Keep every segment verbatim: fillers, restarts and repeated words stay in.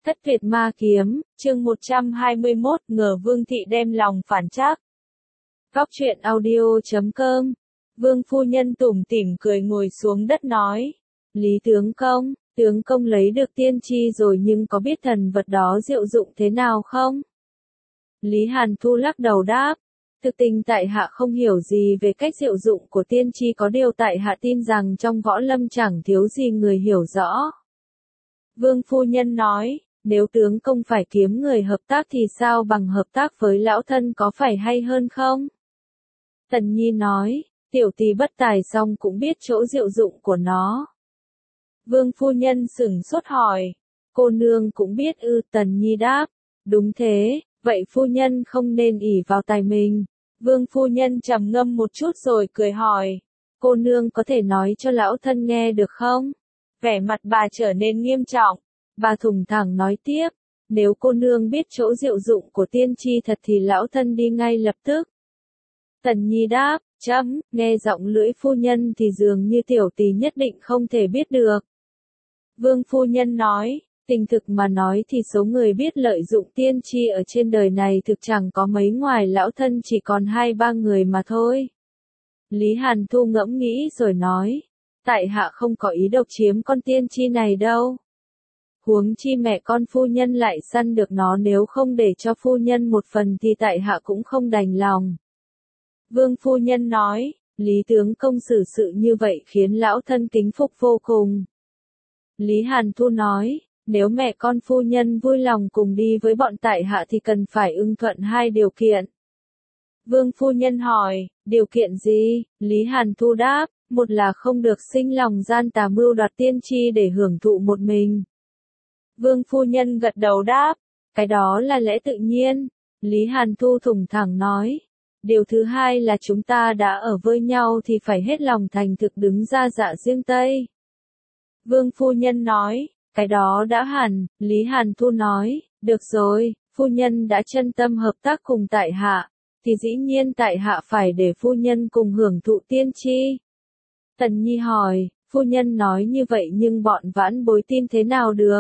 Thất tuyệt ma kiếm, chương một trăm hai mươi mốt, ngờ Vương thị đem lòng phản trác. Góc truyện audio chấm com. Vương phu nhân tủm tỉm cười ngồi xuống đất nói. Lý tướng công, tướng công lấy được tiên tri rồi nhưng có biết thần vật đó diệu dụng thế nào không? Lý Hàn Thu lắc đầu đáp. Thực tình tại hạ không hiểu gì về cách diệu dụng của tiên tri, có điều tại hạ tin rằng trong võ lâm chẳng thiếu gì người hiểu rõ. Vương phu nhân nói, nếu tướng công phải kiếm người hợp tác thì sao bằng hợp tác với lão thân, có phải hay hơn không? Tần Nhi nói, tiểu tỷ bất tài song cũng biết chỗ diệu dụng của nó. Vương phu nhân sửng sốt hỏi, cô nương cũng biết ư? Tần Nhi đáp, đúng thế, vậy phu nhân không nên ỷ vào tài mình. Vương phu nhân trầm ngâm một chút rồi cười hỏi, cô nương có thể nói cho lão thân nghe được không? Vẻ mặt bà trở nên nghiêm trọng, bà thùng thẳng nói tiếp, nếu cô nương biết chỗ diệu dụng của tiên tri thật thì lão thân đi ngay lập tức. Tần Nhi đáp, chấm, nghe giọng lưỡi phu nhân thì dường như tiểu tỷ nhất định không thể biết được. Vương phu nhân nói, tình thực mà nói thì số người biết lợi dụng tiên tri ở trên đời này thực chẳng có mấy, ngoài lão thân chỉ còn hai ba người mà thôi. Lý Hàn Thu ngẫm nghĩ rồi nói, tại hạ không có ý độc chiếm con tiên tri này đâu. Huống chi mẹ con phu nhân lại săn được nó, nếu không để cho phu nhân một phần thì tại hạ cũng không đành lòng. Vương phu nhân nói, Lý tướng công xử sự như vậy khiến lão thân kính phục vô cùng. Lý Hàn Thu nói, nếu mẹ con phu nhân vui lòng cùng đi với bọn tại hạ thì cần phải ưng thuận hai điều kiện. Vương phu nhân hỏi, điều kiện gì? Lý Hàn Thu đáp, một là không được sinh lòng gian tà mưu đoạt tiên tri để hưởng thụ một mình. Vương phu nhân gật đầu đáp, cái đó là lẽ tự nhiên. Lý Hàn Thu thủng thẳng nói, điều thứ hai là chúng ta đã ở với nhau thì phải hết lòng thành thực đứng ra dạ riêng Tây. Vương phu nhân nói, cái đó đã hẳn. Lý Hàn Thu nói, được rồi, phu nhân đã chân tâm hợp tác cùng tại hạ, thì dĩ nhiên tại hạ phải để phu nhân cùng hưởng thụ tiên tri. Tần Nhi hỏi, phu nhân nói như vậy nhưng bọn vãn bối tin thế nào được?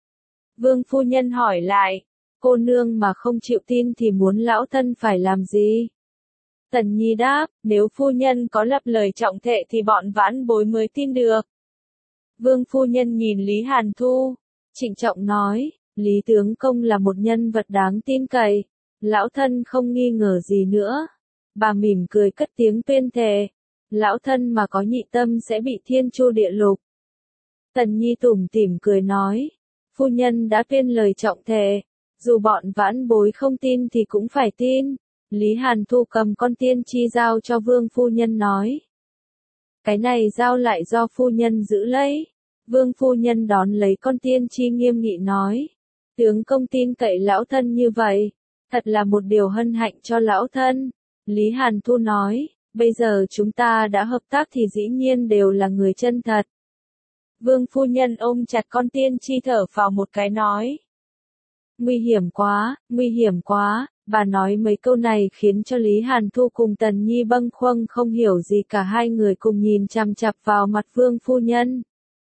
Vương phu nhân hỏi lại, cô nương mà không chịu tin thì muốn lão thân phải làm gì? Tần Nhi đáp, nếu phu nhân có lập lời trọng thệ thì bọn vãn bối mới tin được. Vương phu nhân nhìn Lý Hàn Thu, trịnh trọng nói, Lý tướng công là một nhân vật đáng tin cậy, lão thân không nghi ngờ gì nữa. Bà mỉm cười cất tiếng tuyên thệ, lão thân mà có nhị tâm sẽ bị thiên chu địa lục. Tần Nhi tủm tỉm cười nói, phu nhân đã tuyên lời trọng thệ, dù bọn vãn bối không tin thì cũng phải tin. Lý Hàn Thu cầm con tiên tri giao cho vương phu nhân nói, cái này giao lại do phu nhân giữ lấy. Vương phu nhân đón lấy con tiên tri nghiêm nghị nói, tướng công tin cậy lão thân như vậy, thật là một điều hân hạnh cho lão thân. Lý Hàn Thu nói, bây giờ chúng ta đã hợp tác thì dĩ nhiên đều là người chân thật. Vương phu nhân ôm chặt con tiên tri thở phào một cái nói, nguy hiểm quá, nguy hiểm quá. Bà nói mấy câu này khiến cho Lý Hàn Thu cùng Tần Nhi bâng khuâng không hiểu gì cả, hai người cùng nhìn chằm chằm vào mặt vương phu nhân.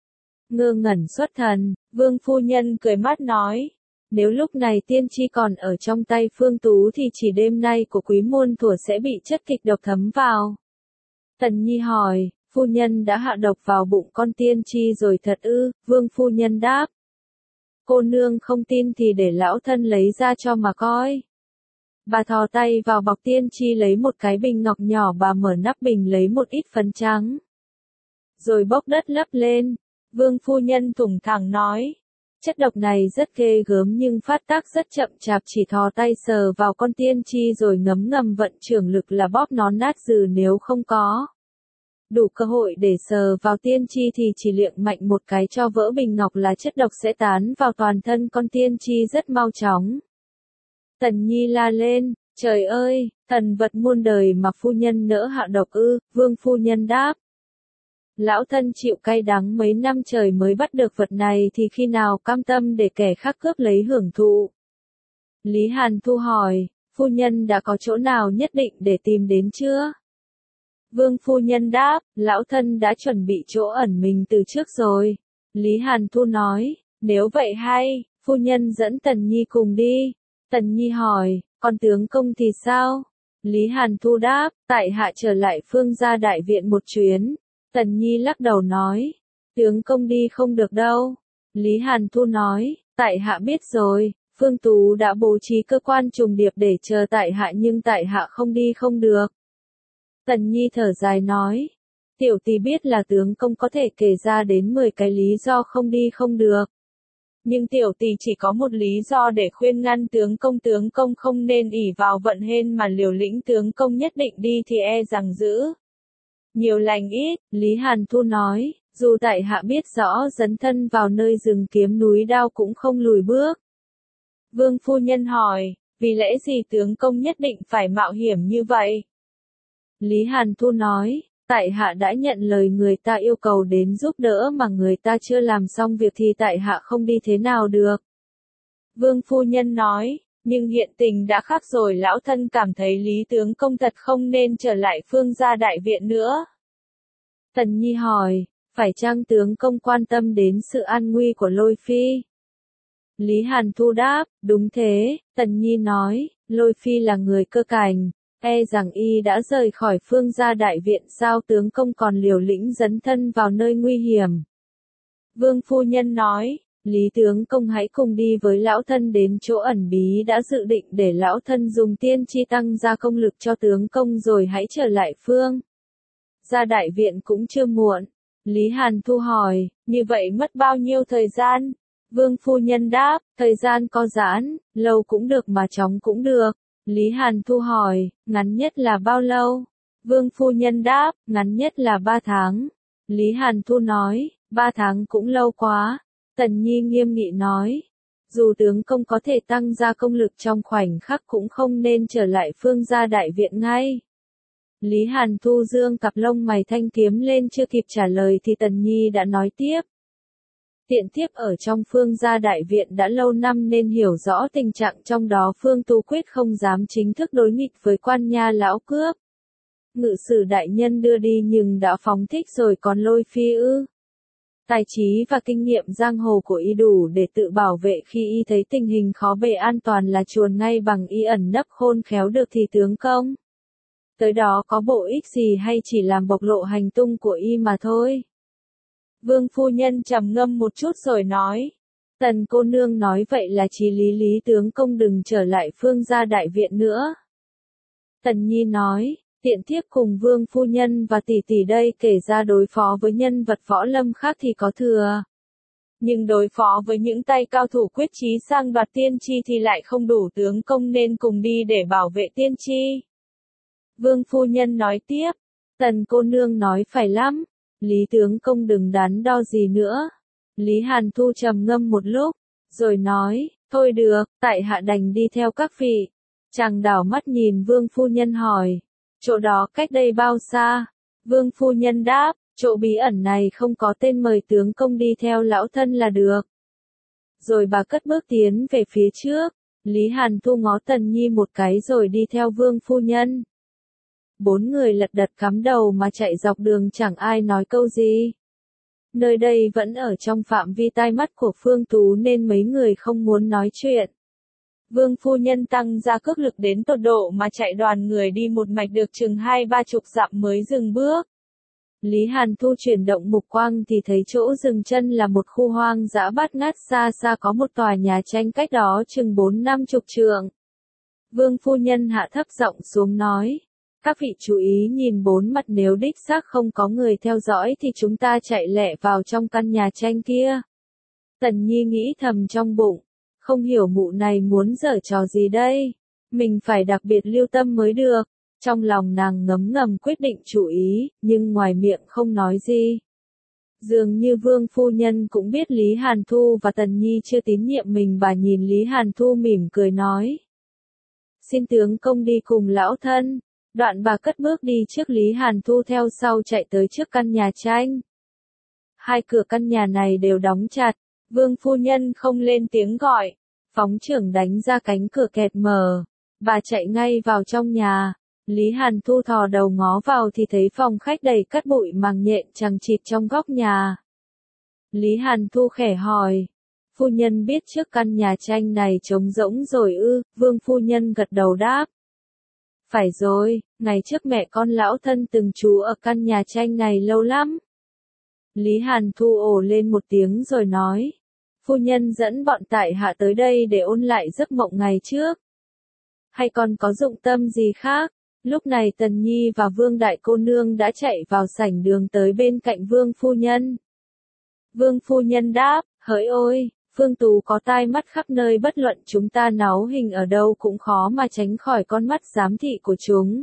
Ngơ ngẩn xuất thần, vương phu nhân cười mát nói, nếu lúc này tiên tri còn ở trong tay Phương Tú thì chỉ đêm nay của quý muôn thuở sẽ bị chất kịch độc thấm vào. Tần Nhi hỏi, phu nhân đã hạ độc vào bụng con tiên tri rồi thật ư? Vương phu nhân đáp, cô nương không tin thì để lão thân lấy ra cho mà coi. Bà thò tay vào bọc tiên tri lấy một cái bình ngọc nhỏ, bà mở nắp bình lấy một ít phấn trắng, rồi bốc đất lấp lên. Vương phu nhân thủng thẳng nói, chất độc này rất ghê gớm nhưng phát tác rất chậm chạp, chỉ thò tay sờ vào con tiên tri rồi ngấm ngầm vận trưởng lực là bóp nó nát dừ, nếu không có đủ cơ hội để sờ vào tiên tri thì chỉ liệng mạnh một cái cho vỡ bình ngọc là chất độc sẽ tán vào toàn thân con tiên tri rất mau chóng. Tần Nhi la lên, trời ơi, thần vật muôn đời mà phu nhân nỡ hạ độc ư? Vương phu nhân đáp, lão thân chịu cay đắng mấy năm trời mới bắt được vật này thì khi nào cam tâm để kẻ khác cướp lấy hưởng thụ? Lý Hàn Thu hỏi, phu nhân đã có chỗ nào nhất định để tìm đến chưa? Vương phu nhân đáp, lão thân đã chuẩn bị chỗ ẩn mình từ trước rồi. Lý Hàn Thu nói, nếu vậy hay, Phu nhân dẫn Tần Nhi cùng đi. Tần Nhi hỏi, còn tướng công thì sao? Lý Hàn Thu đáp, tại hạ trở lại Phương gia đại viện một chuyến. Tần Nhi lắc đầu nói, tướng công đi không được đâu. Lý Hàn Thu nói, tại hạ biết rồi, Phương Tú đã bố trí cơ quan trùng điệp để chờ tại hạ nhưng tại hạ không đi không được. Tần Nhi thở dài nói, tiểu tỷ biết là tướng công có thể kể ra đến mười cái lý do không đi không được. Nhưng tiểu tỷ chỉ có một lý do để khuyên ngăn tướng công, tướng công không nên ỷ vào vận hên mà liều lĩnh, tướng công nhất định đi thì e rằng giữ nhiều lành ít. Lý Hàn Thu nói, dù tại hạ biết rõ dấn thân vào nơi rừng kiếm núi đao cũng không lùi bước. Vương phu nhân hỏi, vì lẽ gì tướng công nhất định phải mạo hiểm như vậy? Lý Hàn Thu nói, tại hạ đã nhận lời người ta yêu cầu đến giúp đỡ mà người ta chưa làm xong việc thì tại hạ không đi thế nào được. Vương phu nhân nói, nhưng hiện tình đã khác rồi, lão thân cảm thấy Lý tướng công thật không nên trở lại Phương gia đại viện nữa. Tần Nhi hỏi, phải chăng tướng công quan tâm đến sự an nguy của Lôi Phi? Lý Hàn Thu đáp, đúng thế. Tần Nhi nói, Lôi Phi là người cơ cảnh, e rằng y đã rời khỏi Phương gia đại viện, sao tướng công còn liều lĩnh dấn thân vào nơi nguy hiểm? Vương phu nhân nói, Lý tướng công hãy cùng đi với lão thân đến chỗ ẩn bí đã dự định để lão thân dùng tiên chi tăng ra công lực cho tướng công rồi hãy trở lại Phương gia đại viện cũng chưa muộn. Lý Hàn Thu hỏi, như vậy mất bao nhiêu thời gian? Vương phu nhân đáp, thời gian có giãn, lâu cũng được mà chóng cũng được. Lý Hàn Thu hỏi, ngắn nhất là bao lâu? Vương phu nhân đáp, ngắn nhất là ba tháng. Lý Hàn Thu nói, ba tháng cũng lâu quá. Tần Nhi nghiêm nghị nói, dù tướng công có thể tăng ra công lực trong khoảnh khắc cũng không nên trở lại Phương gia đại viện ngay. Lý Hàn Thu dương cặp lông mày thanh kiếm lên, chưa kịp trả lời thì Tần Nhi đã nói tiếp. Tiện thiếp ở trong Phương gia đại viện đã lâu năm nên hiểu rõ tình trạng trong đó. Phương Tú quyết không dám chính thức đối nghịch với quan nha lão cướp. Ngự sử đại nhân đưa đi nhưng đã phóng thích rồi, còn Lôi Phi ư? Tài trí và kinh nghiệm giang hồ của y đủ để tự bảo vệ, khi y thấy tình hình khó bề an toàn là chuồn ngay, bằng y ẩn nấp khôn khéo được thì tướng công tới đó có bổ ích gì, hay chỉ làm bộc lộ hành tung của y mà thôi. Vương phu nhân trầm ngâm một chút rồi nói, Tần cô nương nói vậy là chí lý Lý tướng công đừng trở lại Phương gia đại viện nữa. Tần Nhi nói, tiện thiếp cùng Vương phu nhân và tỷ tỷ đây kể ra đối phó với nhân vật võ lâm khác thì có thừa, nhưng đối phó với những tay cao thủ quyết chí sang đoạt tiên chi thì lại không đủ, tướng công nên cùng đi để bảo vệ tiên chi. Vương phu nhân nói tiếp, Tần cô nương nói phải lắm, Lý tướng công đừng đắn đo gì nữa. Lý Hàn Thu trầm ngâm một lúc, rồi nói, thôi được, tại hạ đành đi theo các vị. Chàng đảo mắt nhìn Vương phu nhân hỏi, chỗ đó cách đây bao xa? Vương phu nhân đáp, chỗ bí ẩn này không có tên, mời tướng công đi theo lão thân là được. Rồi bà cất bước tiến về phía trước. Lý Hàn Thu ngó Tần Nhi một cái rồi đi theo Vương phu nhân. Bốn người lật đật cắm đầu mà chạy dọc đường, chẳng ai nói câu gì. Nơi đây vẫn ở trong phạm vi tai mắt của Phương Tú nên mấy người không muốn nói chuyện. Vương phu nhân tăng ra cước lực đến tột độ mà chạy đoàn người đi một mạch được chừng hai ba chục dặm mới dừng bước. Lý Hàn Thu chuyển động mục quang thì thấy chỗ dừng chân là một khu hoang dã bát ngát, xa xa có một tòa nhà tranh cách đó chừng bốn năm chục trượng. Vương phu nhân hạ thấp giọng xuống nói, các vị chú ý nhìn bốn mặt, nếu đích xác không có người theo dõi thì chúng ta chạy lẹ vào trong căn nhà tranh kia. Tần Nhi nghĩ thầm trong bụng, không hiểu mụ này muốn giở trò gì đây, mình phải đặc biệt lưu tâm mới được. Trong lòng nàng ngấm ngầm quyết định chú ý, nhưng ngoài miệng không nói gì. Dường như Vương phu nhân cũng biết Lý Hàn Thu và Tần Nhi chưa tín nhiệm mình, bà nhìn Lý Hàn Thu mỉm cười nói, xin tướng công đi cùng lão thân. Đoạn bà cất bước đi trước, Lý Hàn Thu theo sau chạy tới trước căn nhà tranh. Hai cửa căn nhà này đều đóng chặt, Vương phu nhân không lên tiếng gọi, phóng chưởng đánh ra cánh cửa kẹt mở, bà chạy ngay vào trong nhà. Lý Hàn Thu thò đầu ngó vào thì thấy phòng khách đầy cát bụi màng nhện chằng chịt trong góc nhà. Lý Hàn Thu khẽ hỏi, Phu nhân biết trước căn nhà tranh này trống rỗng rồi ư? Vương phu nhân gật đầu đáp. Phải rồi, ngày trước mẹ con lão thân từng trú ở căn nhà tranh này lâu lắm. Lý Hàn Thu ồ lên một tiếng rồi nói. Phu nhân dẫn bọn tại hạ tới đây để ôn lại giấc mộng ngày trước. Hay còn có dụng tâm gì khác? Lúc này Tần Nhi và Vương Đại Cô Nương đã chạy vào sảnh đường tới bên cạnh Vương phu nhân. Vương phu nhân đáp, hỡi ôi, Phương Tú có tai mắt khắp nơi, bất luận chúng ta náu hình ở đâu cũng khó mà tránh khỏi con mắt giám thị của chúng.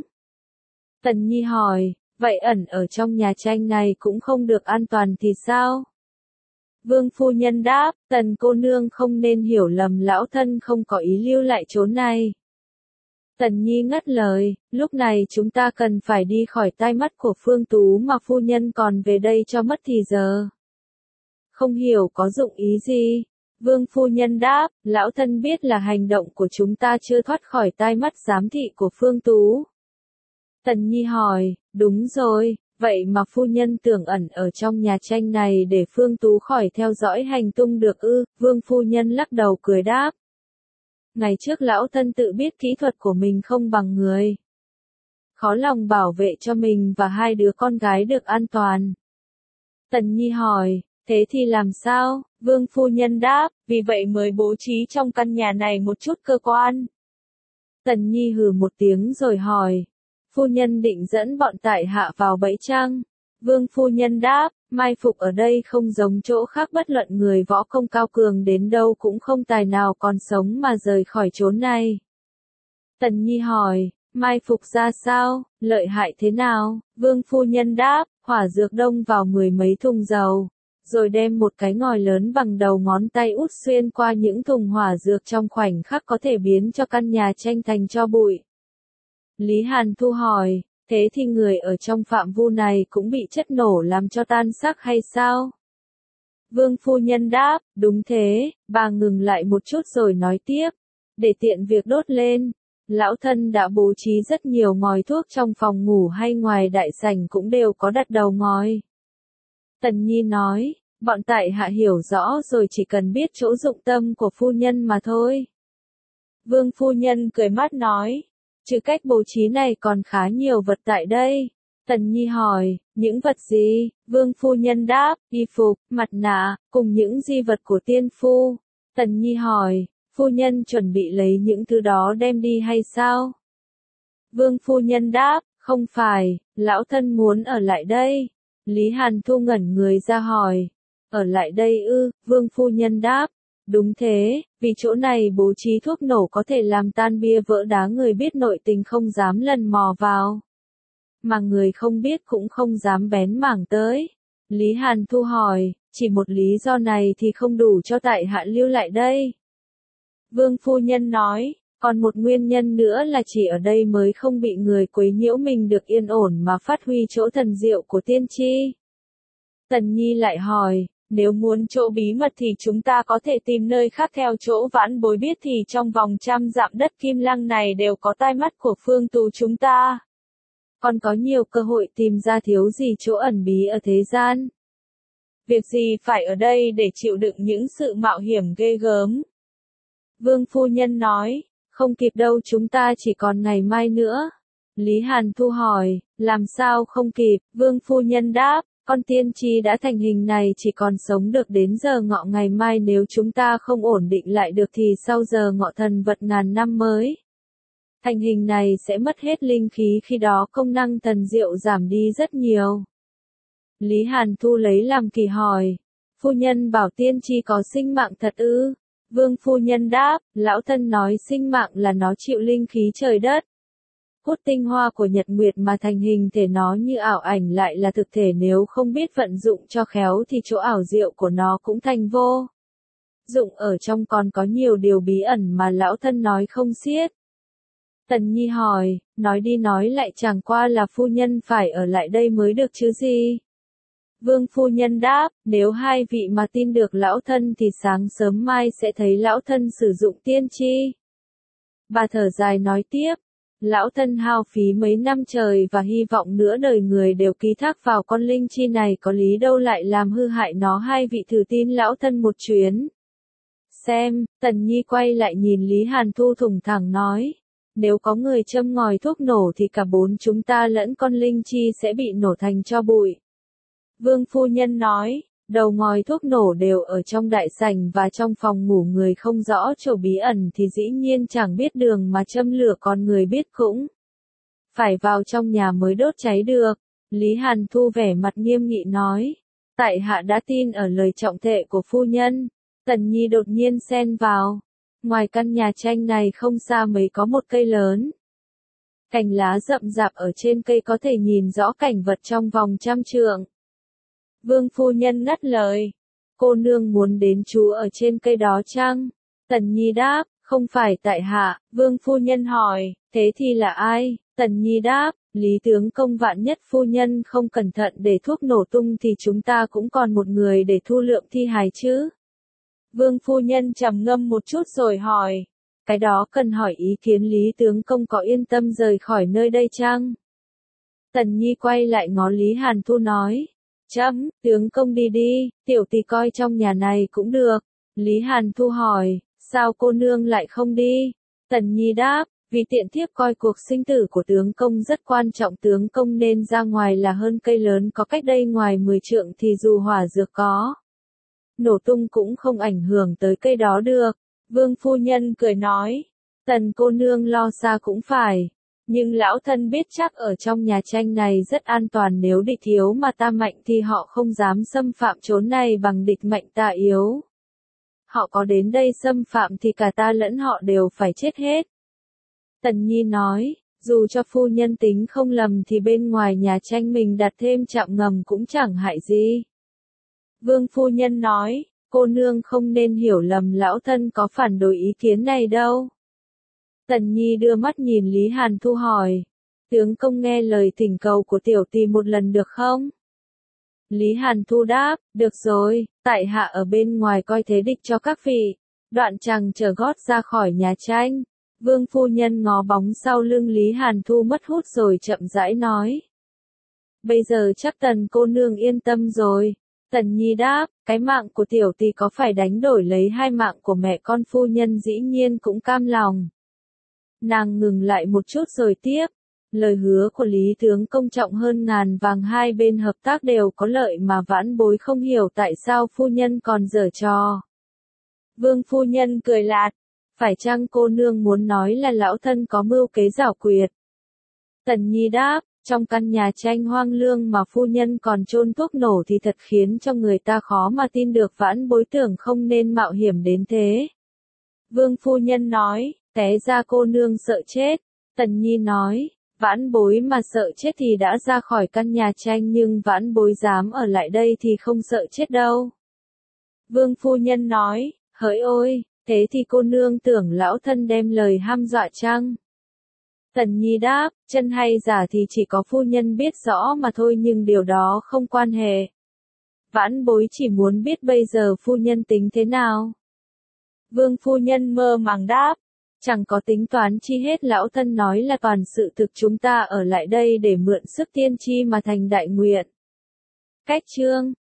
Tần Nhi hỏi, vậy ẩn ở trong nhà tranh này cũng không được an toàn thì sao? Vương phu nhân đáp, Tần cô nương không nên hiểu lầm, lão thân không có ý lưu lại chỗ này. Tần Nhi ngắt lời, lúc này chúng ta cần phải đi khỏi tai mắt của Phương Tú mà phu nhân còn về đây cho mất thì giờ. Không hiểu có dụng ý gì? Vương phu nhân đáp, lão thân biết là hành động của chúng ta chưa thoát khỏi tai mắt giám thị của Phương Tú. Tần Nhi hỏi, đúng rồi, vậy mà phu nhân tưởng ẩn ở trong nhà tranh này để Phương Tú khỏi theo dõi hành tung được ư? Vương phu nhân lắc đầu cười đáp. Ngày trước lão thân tự biết kỹ thuật của mình không bằng người. Khó lòng bảo vệ cho mình và hai đứa con gái được an toàn. Tần Nhi hỏi, thế thì làm sao? Vương phu nhân đáp, vì vậy mới bố trí trong căn nhà này một chút cơ quan. Tần Nhi hừ một tiếng rồi hỏi, phu nhân định dẫn bọn tại hạ vào bẫy chăng? Vương phu nhân đáp, mai phục ở đây không giống chỗ khác, bất luận người võ công cao cường đến đâu cũng không tài nào còn sống mà rời khỏi chốn này. Tần Nhi hỏi, mai phục ra sao, lợi hại thế nào? Vương phu nhân đáp, hỏa dược đông vào mười mấy thùng dầu, rồi đem một cái ngòi lớn bằng đầu ngón tay út xuyên qua những thùng hỏa dược, trong khoảnh khắc có thể biến cho căn nhà tranh thành tro bụi. Lý Hàn Thu hỏi, thế thì người ở trong phạm vu này cũng bị chất nổ làm cho tan xác hay sao? Vương phu nhân đáp, đúng thế. Bà ngừng lại một chút rồi nói tiếp, để tiện việc đốt lên, lão thân đã bố trí rất nhiều ngòi thuốc, trong phòng ngủ hay ngoài đại sảnh cũng đều có đặt đầu ngòi. Tần Nhi nói, bọn tại hạ hiểu rõ rồi, chỉ cần biết chỗ dụng tâm của phu nhân mà thôi. Vương phu nhân cười mát nói, trừ cách bố trí này còn khá nhiều vật tại đây. Tần Nhi hỏi, những vật gì? Vương phu nhân đáp, y phục, mặt nạ, cùng những di vật của tiên phu. Tần Nhi hỏi, phu nhân chuẩn bị lấy những thứ đó đem đi hay sao? Vương phu nhân đáp, không phải, lão thân muốn ở lại đây. Lý Hàn Thu ngẩn người ra hỏi, ở lại đây ư? Vương phu nhân đáp, đúng thế, vì chỗ này bố trí thuốc nổ có thể làm tan bia vỡ đá, người biết nội tình không dám lần mò vào. Mà người không biết cũng không dám bén mảng tới. Lý Hàn Thu hỏi, chỉ một lý do này thì không đủ cho tại hạ lưu lại đây. Vương phu nhân nói, còn một nguyên nhân nữa là chỉ ở đây mới không bị người quấy nhiễu, mình được yên ổn mà phát huy chỗ thần diệu của tiên tri. Tần Nhi lại hỏi, nếu muốn chỗ bí mật thì chúng ta có thể tìm nơi khác. Theo chỗ vãn bối biết thì trong vòng trăm dặm đất Kim Lăng này đều có tai mắt của Phương Tú chúng ta. Còn có nhiều cơ hội tìm ra thiếu gì chỗ ẩn bí ở thế gian. Việc gì phải ở đây để chịu đựng những sự mạo hiểm ghê gớm. Vương phu nhân nói, không kịp đâu, chúng ta chỉ còn ngày mai nữa. Lý Hàn Thu hỏi, làm sao không kịp? Vương phu nhân đáp, con tiên tri đã thành hình này chỉ còn sống được đến giờ ngọ ngày mai, nếu chúng ta không ổn định lại được thì sau giờ ngọ thần vật ngàn năm mới thành hình này sẽ mất hết linh khí, khi đó công năng thần diệu giảm đi rất nhiều. Lý Hàn Thu lấy làm kỳ hỏi, phu nhân bảo tiên tri có sinh mạng thật ư? Vương phu nhân đáp, lão thân nói sinh mạng là nó chịu linh khí trời đất, hút tinh hoa của nhật nguyệt mà thành hình thể, nó như ảo ảnh lại là thực thể, nếu không biết vận dụng cho khéo thì chỗ ảo diệu của nó cũng thành vô dụng. Ở trong còn có nhiều điều bí ẩn mà lão thân nói không xiết. Tần Nhi hỏi, nói đi nói lại chẳng qua là phu nhân phải ở lại đây mới được chứ gì? Vương phu nhân đáp, nếu hai vị mà tin được lão thân thì sáng sớm mai sẽ thấy lão thân sử dụng tiên tri. Bà thở dài nói tiếp, lão thân hao phí mấy năm trời và hy vọng nửa đời người đều ký thác vào con linh chi này, có lý đâu lại làm hư hại nó. Hai vị thử tin lão thân một chuyến. xem, Tần Nhi quay lại nhìn Lý Hàn Thu thủng thẳng nói. Nếu có người châm ngòi thuốc nổ thì cả bốn chúng ta lẫn con Linh Chi sẽ bị nổ thành tro bụi. Vương phu nhân nói, đầu ngòi thuốc nổ đều ở trong đại sảnh và trong phòng ngủ người không rõ chỗ bí ẩn thì dĩ nhiên chẳng biết đường mà châm lửa, còn người biết cũng phải vào trong nhà mới đốt cháy được. Lý Hàn Thu vẻ mặt nghiêm nghị nói, tại hạ đã tin ở lời trọng thệ của phu nhân. Tần Nhi đột nhiên xen vào, ngoài căn nhà tranh này không xa mấy có một cây lớn. Cành lá rậm rạp ở trên cây có thể nhìn rõ cảnh vật trong vòng trăm trượng. Vương phu nhân ngắt lời, cô nương muốn đến trú ở trên cây đó chăng? Tần Nhi đáp, không phải tại hạ. Vương phu nhân hỏi, thế thì là ai? Tần Nhi đáp, Lý tướng công, vạn nhất phu nhân không cẩn thận để thuốc nổ tung thì chúng ta cũng còn một người để thu lượm thi hài chứ. Vương phu nhân trầm ngâm một chút rồi hỏi, cái đó cần hỏi ý kiến Lý tướng công có yên tâm rời khỏi nơi đây chăng? Tần Nhi quay lại ngó Lý Hàn Thu nói, chấm, tướng công đi đi, tiểu tỳ coi trong nhà này cũng được. Lý Hàn Thu hỏi, sao cô nương lại không đi? Tần Nhi đáp, vì tiện thiếp coi cuộc sinh tử của tướng công rất quan trọng, tướng công nên ra ngoài là hơn. Cây lớn có cách đây ngoài mười trượng thì dù hỏa dược có nổ tung cũng không ảnh hưởng tới cây đó được. Vương phu nhân cười nói, Tần cô nương lo xa cũng phải, nhưng lão thân biết chắc ở trong nhà tranh này rất an toàn, nếu địch yếu mà ta mạnh thì họ không dám xâm phạm chốn này bằng địch mạnh ta yếu. Họ có đến đây xâm phạm thì cả ta lẫn họ đều phải chết hết. Tần Nhi nói, dù cho phu nhân tính không lầm thì bên ngoài nhà tranh mình đặt thêm trạm ngầm cũng chẳng hại gì. Vương phu nhân nói, cô nương không nên hiểu lầm, lão thân có phản đối ý kiến này đâu. Tần Nhi đưa mắt nhìn Lý Hàn Thu hỏi, tướng công nghe lời thỉnh cầu của tiểu tỳ một lần được không? Lý Hàn Thu đáp, được rồi, tại hạ ở bên ngoài coi thế địch cho các vị. Đoạn chàng trở gót ra khỏi nhà tranh. Vương phu nhân ngó bóng sau lưng Lý Hàn Thu mất hút rồi chậm rãi nói, bây giờ chắc Tần cô nương yên tâm rồi. Tần Nhi đáp, cái mạng của tiểu tỳ có phải đánh đổi lấy hai mạng của mẹ con phu nhân dĩ nhiên cũng cam lòng. Nàng ngừng lại một chút rồi tiếp, lời hứa của Lý tướng công trọng hơn ngàn vàng, hai bên hợp tác đều có lợi mà vãn bối không hiểu tại sao phu nhân còn giở trò. Vương phu nhân cười lạt, phải chăng cô nương muốn nói là lão thân có mưu kế giảo quyệt? Tần Nhi đáp, trong căn nhà tranh hoang lương mà phu nhân còn chôn thuốc nổ thì thật khiến cho người ta khó mà tin được, vãn bối tưởng không nên mạo hiểm đến thế. Vương phu nhân nói, té ra cô nương sợ chết. Tần Nhi nói, vãn bối mà sợ chết thì đã ra khỏi căn nhà tranh, nhưng vãn bối dám ở lại đây thì không sợ chết đâu. Vương phu nhân nói, hỡi ôi, thế thì cô nương tưởng lão thân đem lời hăm dọa chăng? Tần Nhi đáp, chân hay giả thì chỉ có phu nhân biết rõ mà thôi, nhưng điều đó không quan hệ. Vãn bối chỉ muốn biết bây giờ phu nhân tính thế nào. Vương phu nhân mơ màng đáp, chẳng có tính toán chi hết, lão thân nói là toàn sự thực, chúng ta ở lại đây để mượn sức tiên tri mà thành đại nguyện. Cách chương